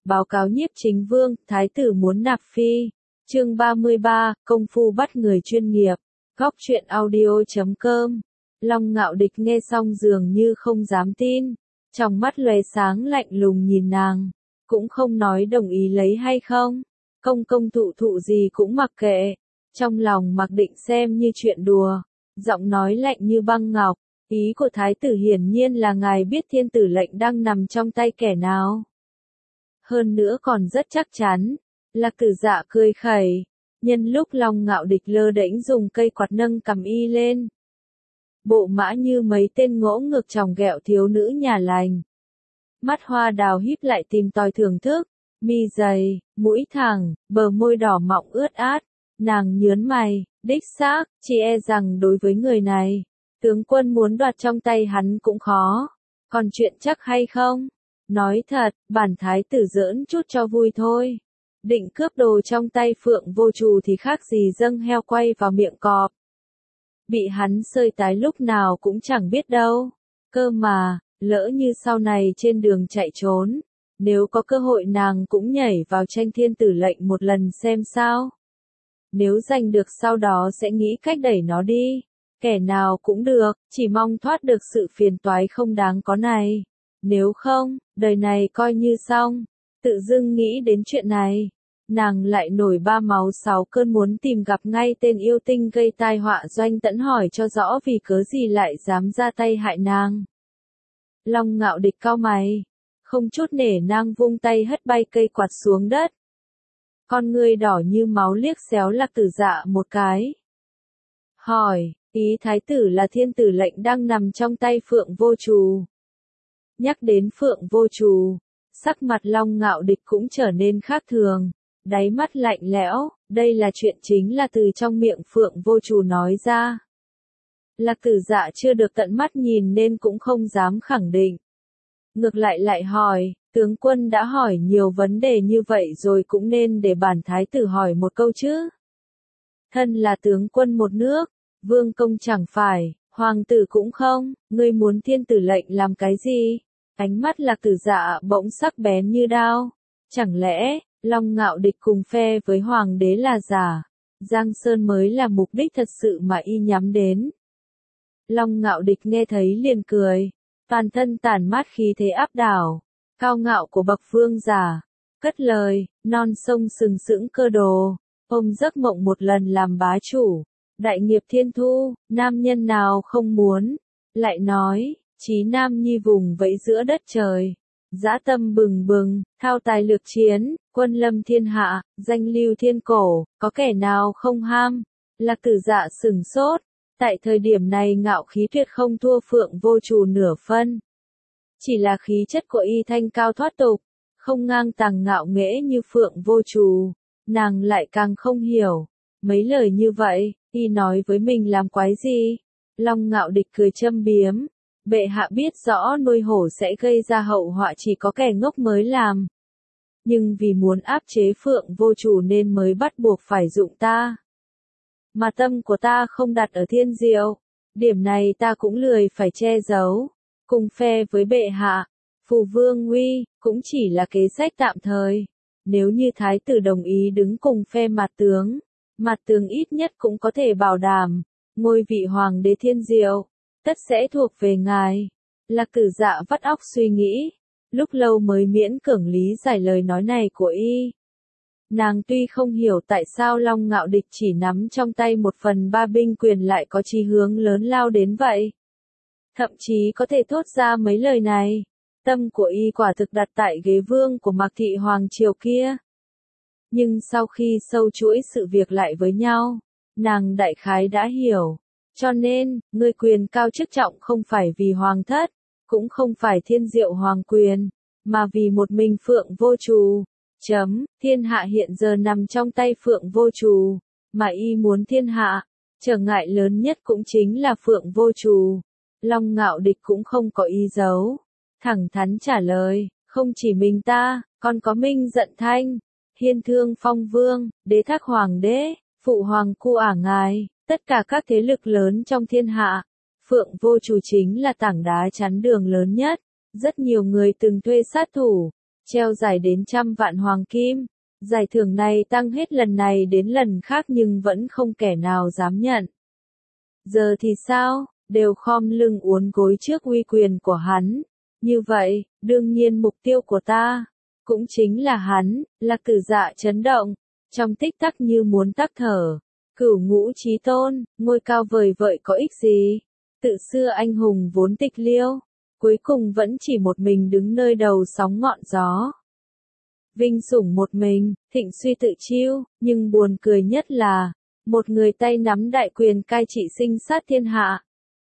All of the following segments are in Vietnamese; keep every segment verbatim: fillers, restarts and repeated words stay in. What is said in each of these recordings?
Báo cáo nhiếp chính vương, thái tử muốn nạp phi. Chương ba mươi ba, công phu bắt người chuyên nghiệp. Góc truyện audio chấm com. Long Ngạo Địch nghe xong dường như không dám tin, trong mắt lóe sáng lạnh lùng nhìn nàng, cũng không nói đồng ý lấy hay không. Công công thụ thụ gì cũng mặc kệ, trong lòng mặc định xem như chuyện đùa, giọng nói lạnh như băng ngọc. Ý của thái tử hiển nhiên là ngài biết thiên tử lệnh đang nằm trong tay kẻ nào. Hơn nữa còn rất chắc chắn. Lạc Tử Dạ cười khẩy, nhân lúc Long Ngạo Địch lơ đễnh dùng cây quạt nâng cầm y lên. Bộ mã như mấy tên ngỗ ngược chòng ghẹo thiếu nữ nhà lành. Mắt hoa đào híp lại tìm tòi thưởng thức, mi dày, mũi thẳng, bờ môi đỏ mọng ướt át. Nàng nhớn mày, đích xác, chỉ e rằng đối với người này, tướng quân muốn đoạt trong tay hắn cũng khó. Còn chuyện chắc hay không? Nói thật, bản thái tử giỡn chút cho vui thôi. Định cướp đồ trong tay Phượng Vô Trù thì khác gì dâng heo quay vào miệng cọp. Bị hắn sơi tái lúc nào cũng chẳng biết đâu. Cơ mà, lỡ như sau này trên đường chạy trốn, nếu có cơ hội nàng cũng nhảy vào tranh thiên tử lệnh một lần xem sao. Nếu giành được sau đó sẽ nghĩ cách đẩy nó đi. Kẻ nào cũng được, chỉ mong thoát được sự phiền toái không đáng có này. Nếu không, đời này coi như xong. Tự dưng nghĩ đến chuyện này, nàng lại nổi ba máu sáu cơn muốn tìm gặp ngay tên yêu tinh gây tai họa Doanh Tẫn hỏi cho rõ vì cớ gì lại dám ra tay hại nàng. Long Ngạo Địch cau mày, không chút nể nang vung tay hất bay cây quạt xuống đất. Con ngươi đỏ như máu liếc xéo Lạc Tử Dạ một cái. Hỏi, ý thái tử là thiên tử lệnh đang nằm trong tay Phượng Vô Trù. Nhắc đến Phượng Vô Trù, sắc mặt Long Ngạo Địch cũng trở nên khác thường, đáy mắt lạnh lẽo, đây là chuyện chính là từ trong miệng Phượng Vô Trù nói ra. Lạc Tử Dạ chưa được tận mắt nhìn nên cũng không dám khẳng định. Ngược lại lại hỏi, tướng quân đã hỏi nhiều vấn đề như vậy rồi cũng nên để bản thái tử hỏi một câu chứ. Thân là tướng quân một nước, vương công chẳng phải, hoàng tử cũng không, ngươi muốn thiên tử lệnh làm cái gì? Ánh mắt Lạc Tử Dạ bỗng sắc bén như đao. Chẳng lẽ, Long Ngạo Địch cùng phe với hoàng đế là giả, Giang Sơn mới là mục đích thật sự mà y nhắm đến. Long Ngạo Địch nghe thấy liền cười, toàn thân tản mát khí thế áp đảo, cao ngạo của bậc vương giả, cất lời, non sông sừng sững cơ đồ, ôm giấc mộng một lần làm bá chủ, đại nghiệp thiên thu, nam nhân nào không muốn, lại nói, chí nam nhi vùng vẫy giữa đất trời, dã tâm bừng bừng, thao tài lược chiến, quân lâm thiên hạ, danh lưu thiên cổ, có kẻ nào không ham. Lạc Tử Dạ sừng sốt, tại thời điểm này ngạo khí tuyệt không thua Phượng Vô Trù nửa phân. Chỉ là khí chất của y thanh cao thoát tục, không ngang tàng ngạo nghễ như Phượng Vô Trù, nàng lại càng không hiểu. Mấy lời như vậy, y nói với mình làm quái gì? Long Ngạo Địch cười châm biếm, bệ hạ biết rõ nuôi hổ sẽ gây ra hậu họa chỉ có kẻ ngốc mới làm. Nhưng vì muốn áp chế Phượng Vô Trù nên mới bắt buộc phải dụng ta. Mà tâm của ta không đặt ở thiên diệu, điểm này ta cũng lười phải che giấu. Cùng phe với bệ hạ, phù vương uy, cũng chỉ là kế sách tạm thời. Nếu như thái tử đồng ý đứng cùng phe Mạt tướng, Mạt tướng ít nhất cũng có thể bảo đảm, ngôi vị hoàng đế thiên diệu, tất sẽ thuộc về ngài. Lạc Tử Dạ vắt óc suy nghĩ, lúc lâu mới miễn cưỡng lý giải lời nói này của y. Nàng tuy không hiểu tại sao Long Ngạo Địch chỉ nắm trong tay một phần ba binh quyền lại có chí hướng lớn lao đến vậy. Thậm chí có thể thốt ra mấy lời này, tâm của y quả thực đặt tại ghế vương của Mạc Thị Hoàng triều kia. Nhưng sau khi sâu chuỗi sự việc lại với nhau, nàng đại khái đã hiểu. Cho nên, ngươi quyền cao chức trọng không phải vì hoàng thất, cũng không phải thiên diệu hoàng quyền, mà vì một mình Phượng Vô Trù. Chấm, thiên hạ hiện giờ nằm trong tay Phượng Vô Trù, mà y muốn thiên hạ, trở ngại lớn nhất cũng chính là Phượng Vô Trù. Long Ngạo Địch cũng không có ý giấu, thẳng thắn trả lời, không chỉ mình ta, còn có Minh Giận Thanh, Hiên Thương Phong Vương, Đế Thác Hoàng đế, Phụ Hoàng Cu Ả ngài, tất cả các thế lực lớn trong thiên hạ. Phượng Vô Trù chính là tảng đá chắn đường lớn nhất, rất nhiều người từng thuê sát thủ, treo giải đến trăm vạn hoàng kim. Giải thưởng này tăng hết lần này đến lần khác nhưng vẫn không kẻ nào dám nhận. Giờ thì sao, đều khom lưng uốn gối trước uy quyền của hắn. Như vậy, đương nhiên mục tiêu của ta, cũng chính là hắn. Lạc Tử Dạ chấn động, trong tích tắc như muốn tắc thở. Cửu ngũ chí tôn, ngôi cao vời vợi có ích gì? Tự xưa anh hùng vốn tịch liêu, cuối cùng vẫn chỉ một mình đứng nơi đầu sóng ngọn gió. Vinh sủng một mình, thịnh suy tự chiêu, nhưng buồn cười nhất là, một người tay nắm đại quyền cai trị sinh sát thiên hạ.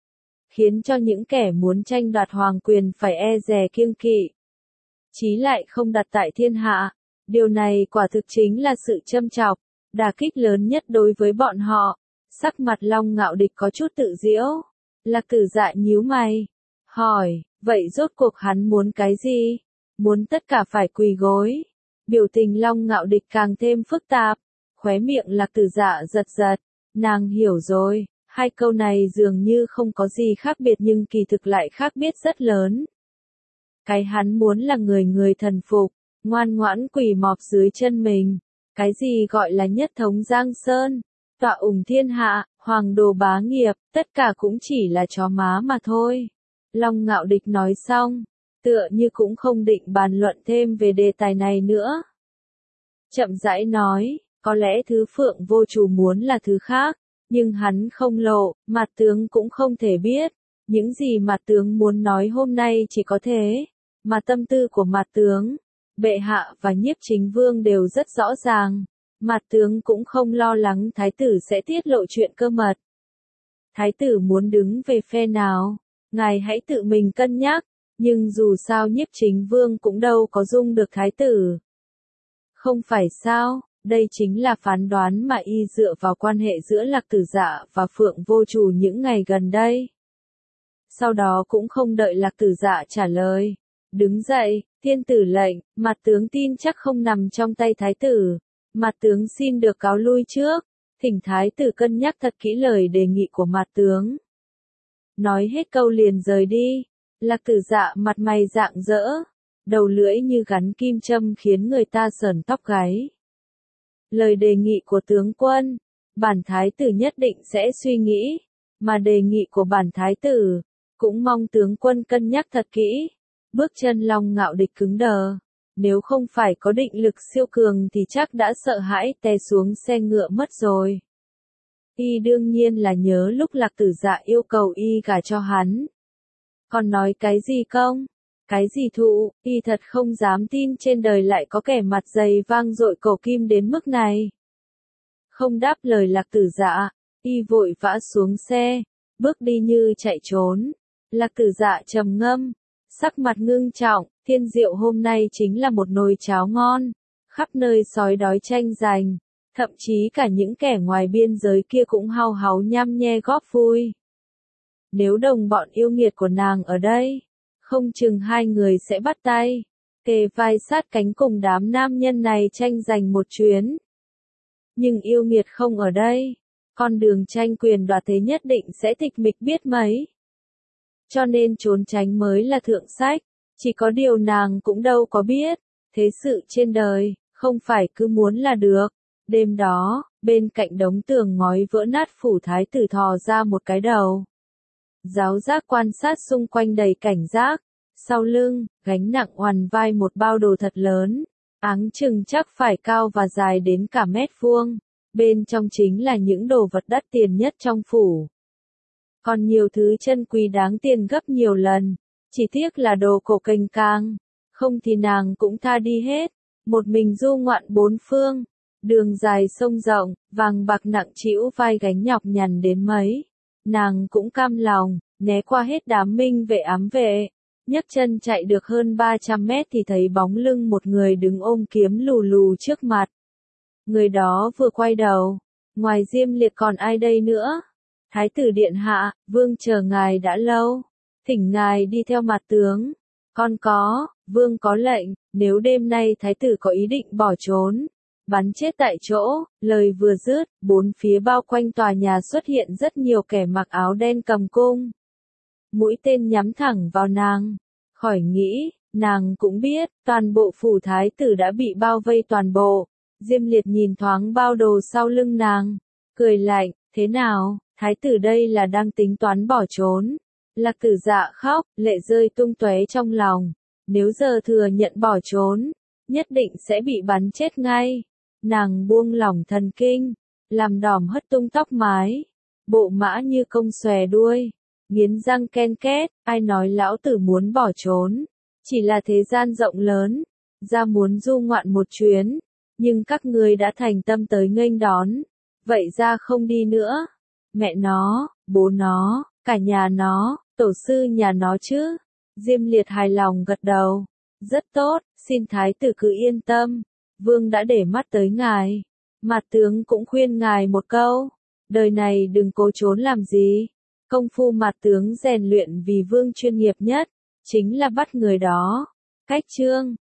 Khiến cho những kẻ muốn tranh đoạt hoàng quyền phải e dè kiêng kỵ. Chí lại không đặt tại thiên hạ, điều này quả thực chính là sự châm chọc, đả kích lớn nhất đối với bọn họ. Sắc mặt Long Ngạo Địch có chút tự giễu, Lạc Tử Dạ nhíu mày, hỏi, vậy rốt cuộc hắn muốn cái gì? Muốn tất cả phải quỳ gối. Biểu tình Long Ngạo Địch càng thêm phức tạp, khóe miệng Lạc Tử Dạ giật giật, nàng hiểu rồi, hai câu này dường như không có gì khác biệt nhưng kỳ thực lại khác biệt rất lớn. Cái hắn muốn là người người thần phục, ngoan ngoãn quỳ mọp dưới chân mình. Cái gì gọi là nhất thống Giang Sơn, tọa ủng thiên hạ, hoàng đồ bá nghiệp, tất cả cũng chỉ là chó má mà thôi. Long Ngạo Địch nói xong, tựa như cũng không định bàn luận thêm về đề tài này nữa. Chậm rãi nói, có lẽ thứ Phượng Vô Chủ muốn là thứ khác, nhưng hắn không lộ, Mạt tướng cũng không thể biết. Những gì Mạt tướng muốn nói hôm nay chỉ có thế, mà tâm tư của Mạt tướng, bệ hạ và Nhiếp Chính Vương đều rất rõ ràng. Mạt tướng cũng không lo lắng thái tử sẽ tiết lộ chuyện cơ mật. Thái tử muốn đứng về phe nào, ngài hãy tự mình cân nhắc, nhưng dù sao Nhiếp Chính Vương cũng đâu có dung được thái tử. Không phải sao, đây chính là phán đoán mà y dựa vào quan hệ giữa Lạc Tử Dạ và Phượng Vô Chủ những ngày gần đây. Sau đó cũng không đợi Lạc Tử Dạ trả lời. Đứng dậy, thiên tử lệnh, Mạt tướng tin chắc không nằm trong tay thái tử. Mạt tướng xin được cáo lui trước, thỉnh thái tử cân nhắc thật kỹ lời đề nghị của Mạt tướng. Nói hết câu liền rời đi, Lạc Tử Dạ mặt mày rạng rỡ, đầu lưỡi như gắn kim châm khiến người ta sởn tóc gáy. Lời đề nghị của tướng quân, bản thái tử nhất định sẽ suy nghĩ, mà đề nghị của bản thái tử, cũng mong tướng quân cân nhắc thật kỹ. Bước chân Long Ngạo Địch cứng đờ, nếu không phải có định lực siêu cường thì chắc đã sợ hãi té xuống xe ngựa mất rồi. Y đương nhiên là nhớ lúc Lạc Tử Dạ yêu cầu y gả cho hắn. Còn nói cái gì không? Cái gì thụ, y thật không dám tin trên đời lại có kẻ mặt dày vang dội cổ kim đến mức này. Không đáp lời Lạc Tử Dạ, y vội vã xuống xe, bước đi như chạy trốn. Lạc Tử Dạ trầm ngâm, sắc mặt ngưng trọng, thiên diệu hôm nay chính là một nồi cháo ngon, khắp nơi sói đói tranh giành, thậm chí cả những kẻ ngoài biên giới kia cũng hao háo nhăm nhe góp vui. Nếu đồng bọn yêu nghiệt của nàng ở đây, không chừng hai người sẽ bắt tay, kề vai sát cánh cùng đám nam nhân này tranh giành một chuyến. Nhưng yêu nghiệt không ở đây, con đường tranh quyền đoạt thế nhất định sẽ tịch mịch biết mấy. Cho nên trốn tránh mới là thượng sách, chỉ có điều nàng cũng đâu có biết, thế sự trên đời, không phải cứ muốn là được. Đêm đó, bên cạnh đống tường ngói vỡ nát phủ thái tử thò ra một cái đầu. Giáo giác quan sát xung quanh đầy cảnh giác, sau lưng, gánh nặng oằn vai một bao đồ thật lớn, áng chừng chắc phải cao và dài đến cả mét vuông, bên trong chính là những đồ vật đắt tiền nhất trong phủ. Còn nhiều thứ chân quý đáng tiền gấp nhiều lần, chỉ tiếc là đồ cổ kềnh càng, không thì nàng cũng tha đi hết, một mình du ngoạn bốn phương, đường dài sông rộng, vàng bạc nặng trĩu vai gánh nhọc nhằn đến mấy, nàng cũng cam lòng, né qua hết đám minh vệ ám vệ, nhấc chân chạy được hơn ba trăm mét thì thấy bóng lưng một người đứng ôm kiếm lù lù trước mặt. Người đó vừa quay đầu, ngoài Diêm Liệt còn ai đây nữa? Thái tử điện hạ, vương chờ ngài đã lâu, thỉnh ngài đi theo mặt tướng. Con có, vương có lệnh, nếu đêm nay thái tử có ý định bỏ trốn, bắn chết tại chỗ. Lời vừa dứt, bốn phía bao quanh tòa nhà xuất hiện rất nhiều kẻ mặc áo đen cầm cung. Mũi tên nhắm thẳng vào nàng. Khỏi nghĩ, Nàng cũng biết, toàn bộ phủ thái tử đã bị bao vây toàn bộ. Diêm Liệt nhìn thoáng bao đồ sau lưng nàng, cười lạnh, thế nào, thái tử đây là đang tính toán bỏ trốn. Lạc Tử Dạ khóc, lệ rơi tung tóe trong lòng. Nếu giờ thừa nhận bỏ trốn, nhất định sẽ bị bắn chết ngay. Nàng buông lỏng thần kinh, làm đỏm hất tung tóc mái, bộ mã như công xòe đuôi, nghiến răng ken két, ai nói lão tử muốn bỏ trốn, chỉ là thế gian rộng lớn, ra muốn du ngoạn một chuyến, nhưng các ngươi đã thành tâm tới nghênh đón, vậy ra không đi nữa. Mẹ nó, bố nó, cả nhà nó, tổ sư nhà nó chứ. Diêm Liệt hài lòng gật đầu, rất tốt, xin thái tử cứ yên tâm, vương đã để mắt tới ngài. Mạt tướng cũng khuyên ngài một câu, đời này đừng cố trốn làm gì. Công phu mạt tướng rèn luyện vì vương chuyên nghiệp nhất, chính là bắt người đó. Cách chương